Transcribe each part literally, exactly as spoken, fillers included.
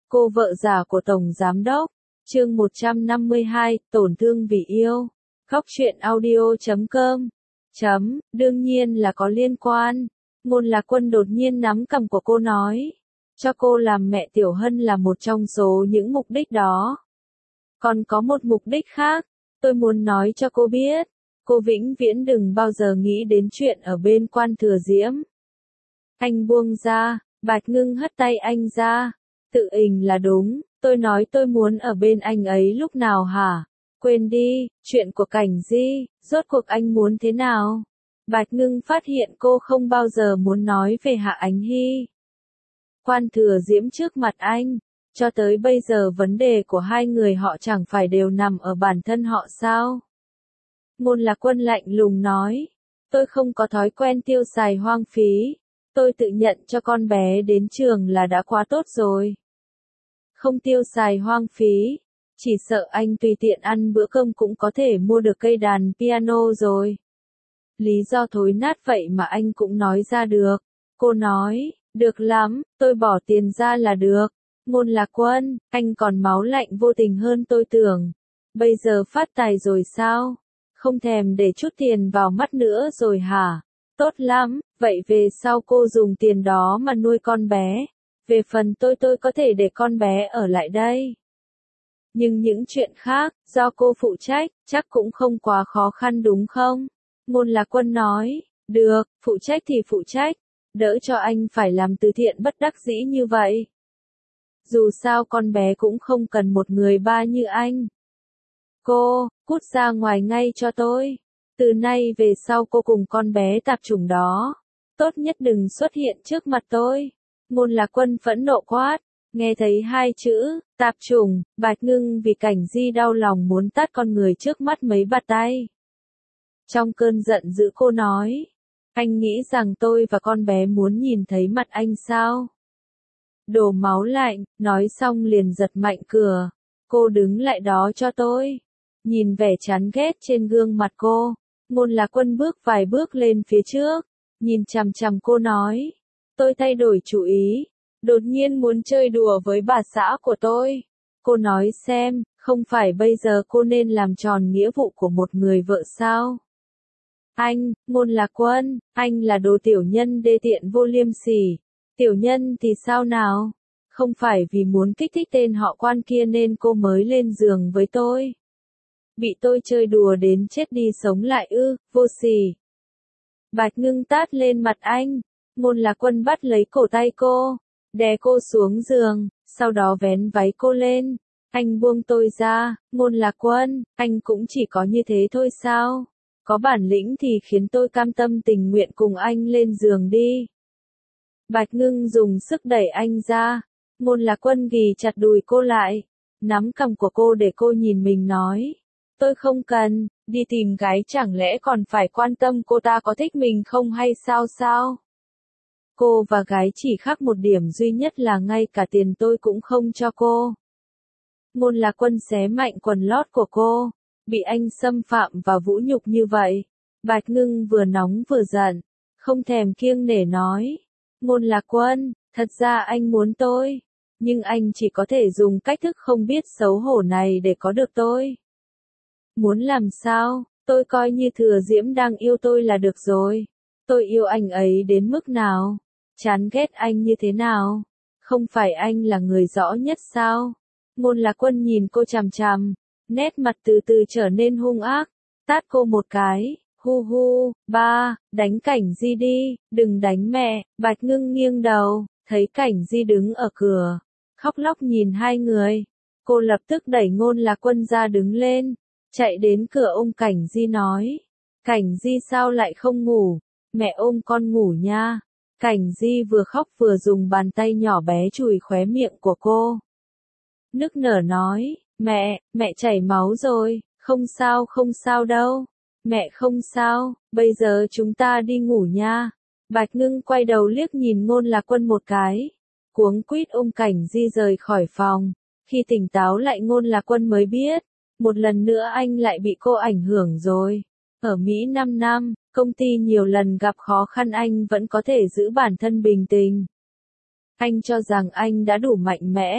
Cô vợ già của Tổng Giám Đốc. Chương một trăm năm mươi hai, tổn thương vì yêu. Góc truyện audio chấm com. Chấm, đương nhiên là có liên quan. Ngôn Lạc Quân đột nhiên nắm cằm của cô nói. Cho cô làm mẹ Tiểu Hân là một trong số những mục đích đó. Còn có một mục đích khác, tôi muốn nói cho cô biết. Cô vĩnh viễn đừng bao giờ nghĩ đến chuyện ở bên Quan Thừa Diễm. Anh buông ra, Bạch Ngưng hất tay anh ra. Tự ình là đúng, tôi nói tôi muốn ở bên anh ấy lúc nào hả? Quên đi, chuyện của Cảnh Di, rốt cuộc anh muốn thế nào? Bạch Ngưng phát hiện cô không bao giờ muốn nói về Hạ Ánh Hy. Quan Thừa Diễm trước mặt anh, cho tới bây giờ vấn đề của hai người họ chẳng phải đều nằm ở bản thân họ sao? Ngôn Lạc Quân lạnh lùng nói, tôi không có thói quen tiêu xài hoang phí, tôi tự nhận cho con bé đến trường là đã quá tốt rồi. Không tiêu xài hoang phí, chỉ sợ anh tùy tiện ăn bữa cơm cũng có thể mua được cây đàn piano rồi. Lý do thối nát vậy mà anh cũng nói ra được. Cô nói, được lắm, tôi bỏ tiền ra là được. Ngôn Lạc Quân, anh còn máu lạnh vô tình hơn tôi tưởng. Bây giờ phát tài rồi sao? Không thèm để chút tiền vào mắt nữa rồi hả? Tốt lắm, vậy về sau cô dùng tiền đó mà nuôi con bé. Về phần tôi tôi có thể để con bé ở lại đây. Nhưng những chuyện khác, do cô phụ trách, chắc cũng không quá khó khăn đúng không? Ngôn Lạc Quân nói, được, phụ trách thì phụ trách, đỡ cho anh phải làm từ thiện bất đắc dĩ như vậy. Dù sao con bé cũng không cần một người ba như anh. Cô, cút ra ngoài ngay cho tôi. Từ nay về sau cô cùng con bé tạp chủng đó. Tốt nhất đừng xuất hiện trước mặt tôi. Ngôn Lạc Quân phẫn nộ quát. Nghe thấy hai chữ, tạp chủng, Bạch Ngưng vì Cảnh Di đau lòng muốn tát con người trước mắt mấy bạt tay. Trong cơn giận dữ cô nói. Anh nghĩ rằng tôi và con bé muốn nhìn thấy mặt anh sao? Đổ máu lạnh, nói xong liền giật mạnh cửa. Cô đứng lại đó cho tôi. Nhìn vẻ chán ghét trên gương mặt cô, Ngôn Lạc Quân bước vài bước lên phía trước, nhìn chằm chằm cô nói, tôi thay đổi chủ ý, đột nhiên muốn chơi đùa với bà xã của tôi. Cô nói xem, không phải bây giờ cô nên làm tròn nghĩa vụ của một người vợ sao? Anh, Ngôn Lạc Quân, anh là đồ tiểu nhân đê tiện vô liêm sỉ. Tiểu nhân thì sao nào? Không phải vì muốn kích thích tên họ Quan kia nên cô mới lên giường với tôi. Bị tôi chơi đùa đến chết đi sống lại ư, vô sỉ. Bạch Ngưng tát lên mặt anh. Ngôn Lạc Quân bắt lấy cổ tay cô, đè cô xuống giường, sau đó vén váy cô lên. Anh buông tôi ra, Ngôn Lạc Quân, anh cũng chỉ có như thế thôi sao? Có bản lĩnh thì khiến tôi cam tâm tình nguyện cùng anh lên giường đi. Bạch Ngưng dùng sức đẩy anh ra. Ngôn Lạc Quân ghì chặt đùi cô lại, nắm cằm của cô để cô nhìn mình nói. Tôi không cần, đi tìm gái chẳng lẽ còn phải quan tâm cô ta có thích mình không hay sao sao? Cô và gái chỉ khác một điểm duy nhất là ngay cả tiền tôi cũng không cho cô. Ngôn Lạc Quân xé mạnh quần lót của cô, bị anh xâm phạm và vũ nhục như vậy. Bạch Ngưng vừa nóng vừa giận, không thèm kiêng nể nói. Ngôn Lạc Quân, thật ra anh muốn tôi, nhưng anh chỉ có thể dùng cách thức không biết xấu hổ này để có được tôi. Muốn làm sao, tôi coi như Thừa Diễm đang yêu tôi là được rồi. Tôi yêu anh ấy đến mức nào? Chán ghét anh như thế nào? Không phải anh là người rõ nhất sao? Ngôn Lạc Quân nhìn cô chằm chằm, nét mặt từ từ trở nên hung ác, tát cô một cái, hu hu, ba, đánh Cảnh Di đi, đừng đánh mẹ. Bạch Ngưng nghiêng đầu, thấy Cảnh Di đứng ở cửa, khóc lóc nhìn hai người. Cô lập tức đẩy Ngôn Lạc Quân ra đứng lên. Chạy đến cửa ôm Cảnh Di nói. Cảnh Di sao lại không ngủ? Mẹ ôm con ngủ nha. Cảnh Di vừa khóc vừa dùng bàn tay nhỏ bé chùi khóe miệng của cô. Nức nở nói, mẹ, mẹ chảy máu rồi, không sao không sao đâu. Mẹ không sao, bây giờ chúng ta đi ngủ nha. Bạch Ngưng quay đầu liếc nhìn Ngôn Lạc Quân một cái. Cuống quýt ôm Cảnh Di rời khỏi phòng. Khi tỉnh táo lại Ngôn Lạc Quân mới biết. Một lần nữa anh lại bị cô ảnh hưởng rồi. Ở Mỹ năm năm, công ty nhiều lần gặp khó khăn anh vẫn có thể giữ bản thân bình tĩnh. Anh cho rằng anh đã đủ mạnh mẽ,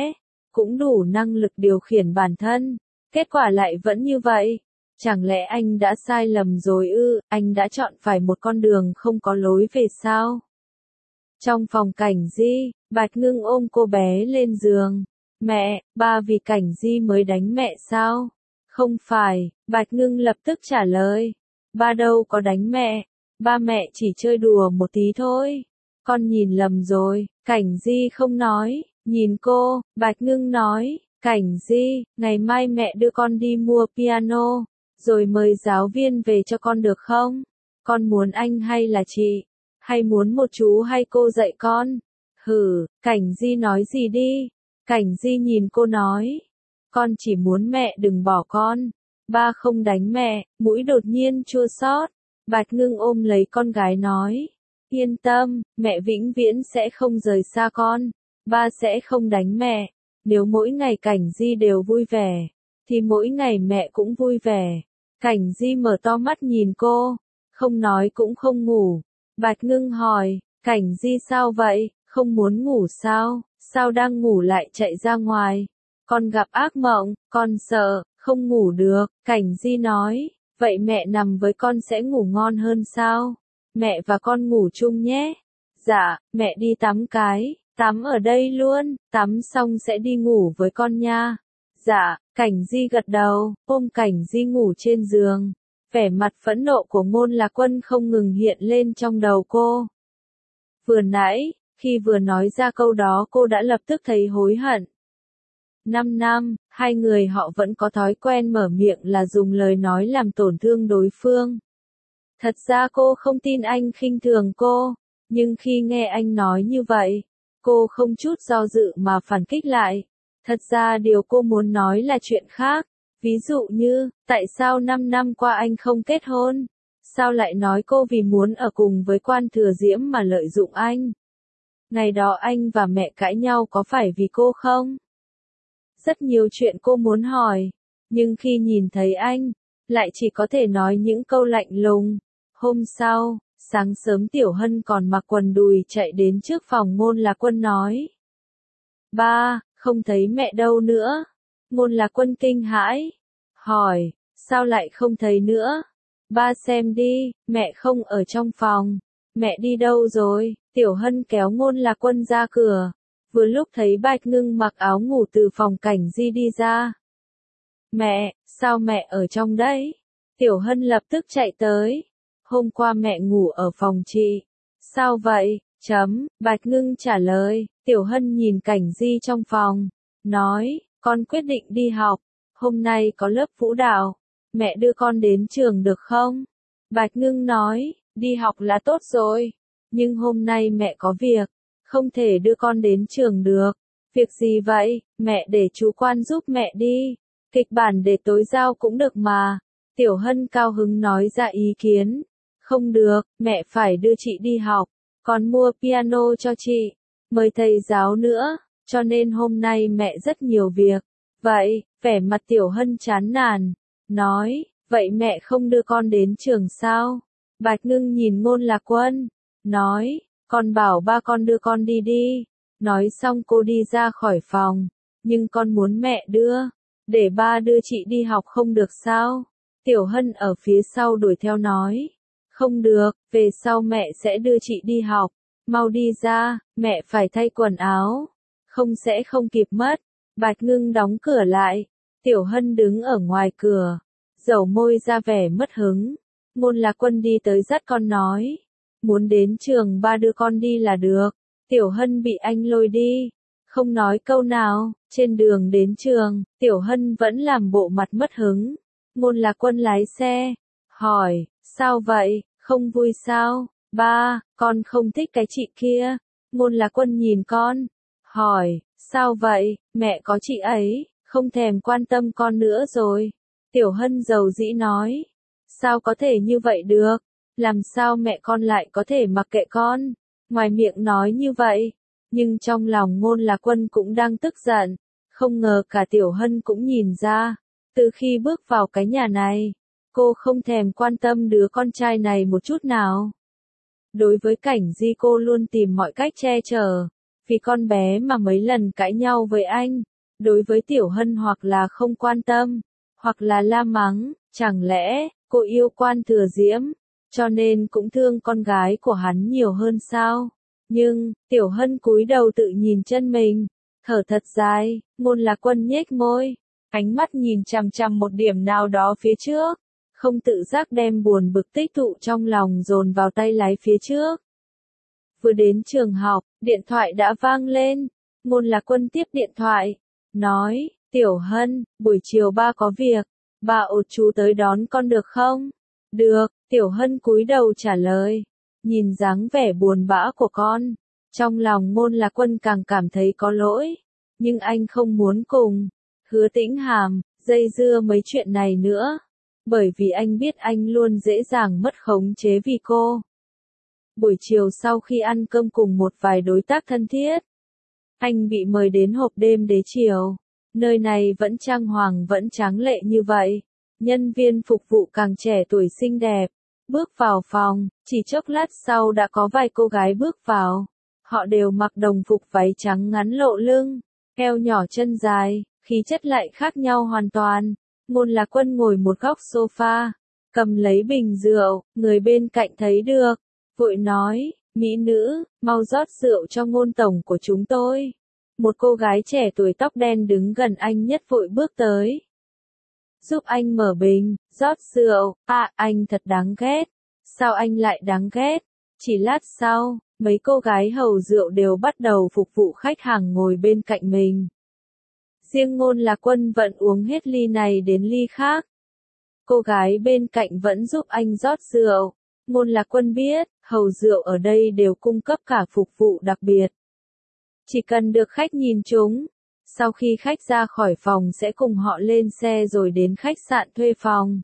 cũng đủ năng lực điều khiển bản thân. Kết quả lại vẫn như vậy. Chẳng lẽ anh đã sai lầm rồi ư, anh đã chọn phải một con đường không có lối về sao? Trong phòng Cảnh Di, Bạch Ngưng ôm cô bé lên giường. Mẹ, ba vì Cảnh Di mới đánh mẹ sao? Không phải, Bạch Ngưng lập tức trả lời. Ba đâu có đánh mẹ, ba mẹ chỉ chơi đùa một tí thôi. Con nhìn lầm rồi, Cảnh Di không nói, nhìn cô, Bạch Ngưng nói, Cảnh Di, ngày mai mẹ đưa con đi mua piano, rồi mời giáo viên về cho con được không? Con muốn anh hay là chị? Hay muốn một chú hay cô dạy con? Hử, Cảnh Di nói gì đi? Cảnh Di nhìn cô nói, con chỉ muốn mẹ đừng bỏ con. Ba không đánh mẹ, mũi đột nhiên chua xót. Bạch Ngưng ôm lấy con gái nói, yên tâm, mẹ vĩnh viễn sẽ không rời xa con. Ba sẽ không đánh mẹ. Nếu mỗi ngày Cảnh Di đều vui vẻ, thì mỗi ngày mẹ cũng vui vẻ. Cảnh Di mở to mắt nhìn cô, không nói cũng không ngủ. Bạch Ngưng hỏi, Cảnh Di sao vậy, không muốn ngủ sao, sao đang ngủ lại chạy ra ngoài? Con gặp ác mộng, con sợ, không ngủ được. Cảnh Di nói, vậy mẹ nằm với con sẽ ngủ ngon hơn sao? Mẹ và con ngủ chung nhé. Dạ, mẹ đi tắm cái, tắm ở đây luôn, tắm xong sẽ đi ngủ với con nha. Dạ, Cảnh Di gật đầu, ôm Cảnh Di ngủ trên giường. Vẻ mặt phẫn nộ của Ngôn Lạc Quân không ngừng hiện lên trong đầu cô. Vừa nãy, khi vừa nói ra câu đó cô đã lập tức thấy hối hận. Năm năm, hai người họ vẫn có thói quen mở miệng là dùng lời nói làm tổn thương đối phương. Thật ra cô không tin anh khinh thường cô, nhưng khi nghe anh nói như vậy, cô không chút do dự mà phản kích lại. Thật ra điều cô muốn nói là chuyện khác, ví dụ như, tại sao năm năm qua anh không kết hôn? Sao lại nói cô vì muốn ở cùng với Quan Thừa Diễm mà lợi dụng anh? Ngày đó anh và mẹ cãi nhau có phải vì cô không? Rất nhiều chuyện cô muốn hỏi, nhưng khi nhìn thấy anh, lại chỉ có thể nói những câu lạnh lùng. Hôm sau, sáng sớm Tiểu Hân còn mặc quần đùi chạy đến trước phòng Ngôn Lạc Quân nói. Ba, không thấy mẹ đâu nữa. Ngôn Lạc Quân kinh hãi, hỏi, sao lại không thấy nữa? Ba xem đi, mẹ không ở trong phòng. Mẹ đi đâu rồi? Tiểu Hân kéo Ngôn Lạc Quân ra cửa. Vừa lúc thấy Bạch Ngưng mặc áo ngủ từ phòng Cảnh Di đi ra. Mẹ, sao mẹ ở trong đấy? Tiểu Hân lập tức chạy tới. Hôm qua mẹ ngủ ở phòng chị. Sao vậy? Chấm, Bạch Ngưng trả lời. Tiểu Hân nhìn Cảnh Di trong phòng, nói, con quyết định đi học. Hôm nay có lớp vũ đạo. Mẹ đưa con đến trường được không? Bạch Ngưng nói, đi học là tốt rồi. Nhưng hôm nay mẹ có việc. Không thể đưa con đến trường được. Việc gì vậy? Mẹ để chú Quan giúp mẹ đi. Kịch bản để tối giao cũng được mà. Tiểu Hân cao hứng nói ra ý kiến. Không được, mẹ phải đưa chị đi học. Còn mua piano cho chị. Mời thầy giáo nữa. Cho nên hôm nay mẹ rất nhiều việc. Vậy, vẻ mặt Tiểu Hân chán nản. Nói, vậy mẹ không đưa con đến trường sao? Bạch Ngưng nhìn Ngôn Lạc Quân. Nói, con bảo ba con đưa con đi đi. Nói xong cô đi ra khỏi phòng. Nhưng con muốn mẹ đưa. Để ba đưa chị đi học không được sao? Tiểu Hân ở phía sau đuổi theo nói. Không được, về sau mẹ sẽ đưa chị đi học. Mau đi ra, mẹ phải thay quần áo. Không sẽ không kịp mất. Bạch Ngưng đóng cửa lại. Tiểu Hân đứng ở ngoài cửa. Dầu môi ra vẻ mất hứng. Ngôn Lạc Quân đi tới dắt con nói. Muốn đến trường ba đưa con đi là được. Tiểu Hân bị anh lôi đi. Không nói câu nào. Trên đường đến trường, Tiểu Hân vẫn làm bộ mặt mất hứng. Ngôn Lạc Quân lái xe. Hỏi, sao vậy, không vui sao? Ba, con không thích cái chị kia. Ngôn Lạc Quân nhìn con. Hỏi, sao vậy, mẹ có chị ấy, không thèm quan tâm con nữa rồi. Tiểu Hân dầu dĩ nói. Sao có thể như vậy được? Làm sao mẹ con lại có thể mặc kệ con? Ngoài miệng nói như vậy, nhưng trong lòng Ngôn Lạc Quân cũng đang tức giận. Không ngờ cả Tiểu Hân cũng nhìn ra. Từ khi bước vào cái nhà này, cô không thèm quan tâm đứa con trai này một chút nào. Đối với Cảnh Di cô luôn tìm mọi cách che chở. Vì con bé mà mấy lần cãi nhau với anh. đối với Tiểu Hân hoặc là không quan tâm, hoặc là la mắng, chẳng lẽ, cô yêu Quan Thừa Diễm, cho nên cũng thương con gái của hắn nhiều hơn sao? Nhưng, Tiểu Hân cúi đầu tự nhìn chân mình, thở thật dài, Ngôn Lạc Quân nhếch môi, ánh mắt nhìn chằm chằm một điểm nào đó phía trước, không tự giác đem buồn bực tích tụ trong lòng dồn vào tay lái phía trước. Vừa đến trường học, điện thoại đã vang lên, Ngôn Lạc Quân tiếp điện thoại, nói, Tiểu Hân, buổi chiều ba có việc, ba ột chú tới đón con được không? Được, Tiểu Hân cúi đầu trả lời, nhìn dáng vẻ buồn bã của con, trong lòng Ngôn Lạc Quân càng cảm thấy có lỗi, nhưng anh không muốn cùng Hứa Tĩnh Hàm dây dưa mấy chuyện này nữa, bởi vì anh biết anh luôn dễ dàng mất khống chế vì cô. Buổi chiều sau khi ăn cơm cùng một vài đối tác thân thiết, anh bị mời đến hộp đêm đế chiều. Nơi này vẫn trang hoàng vẫn tráng lệ như vậy. Nhân viên phục vụ càng trẻ tuổi xinh đẹp. Bước vào phòng, chỉ chốc lát sau đã có vài cô gái bước vào. Họ đều mặc đồng phục váy trắng ngắn lộ lưng, eo nhỏ chân dài, khí chất lại khác nhau hoàn toàn. Ngôn Lạc Quân ngồi một góc sofa, cầm lấy bình rượu, người bên cạnh thấy được, vội nói, mỹ nữ, mau rót rượu cho Ngôn tổng của chúng tôi. Một cô gái trẻ tuổi tóc đen đứng gần anh nhất vội bước tới. Giúp anh mở bình, rót rượu, à anh thật đáng ghét. Sao anh lại đáng ghét? Chỉ lát sau, mấy cô gái hầu rượu đều bắt đầu phục vụ khách hàng ngồi bên cạnh mình. Riêng Ngôn Lạc Quân vẫn uống hết ly này đến ly khác. Cô gái bên cạnh vẫn giúp anh rót rượu. Ngôn Lạc Quân biết, hầu rượu ở đây đều cung cấp cả phục vụ đặc biệt. Chỉ cần được khách nhìn chúng, sau khi khách ra khỏi phòng sẽ cùng họ lên xe rồi đến khách sạn thuê phòng.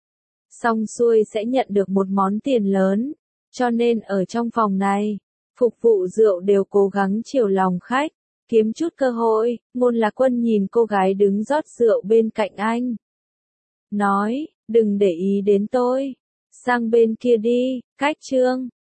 Xong xuôi sẽ nhận được một món tiền lớn, cho nên ở trong phòng này, phục vụ rượu đều cố gắng chiều lòng khách, kiếm chút cơ hội. Ngôn Lạc Quân nhìn cô gái đứng rót rượu bên cạnh anh. Nói, đừng để ý đến tôi, sang bên kia đi, cách trương.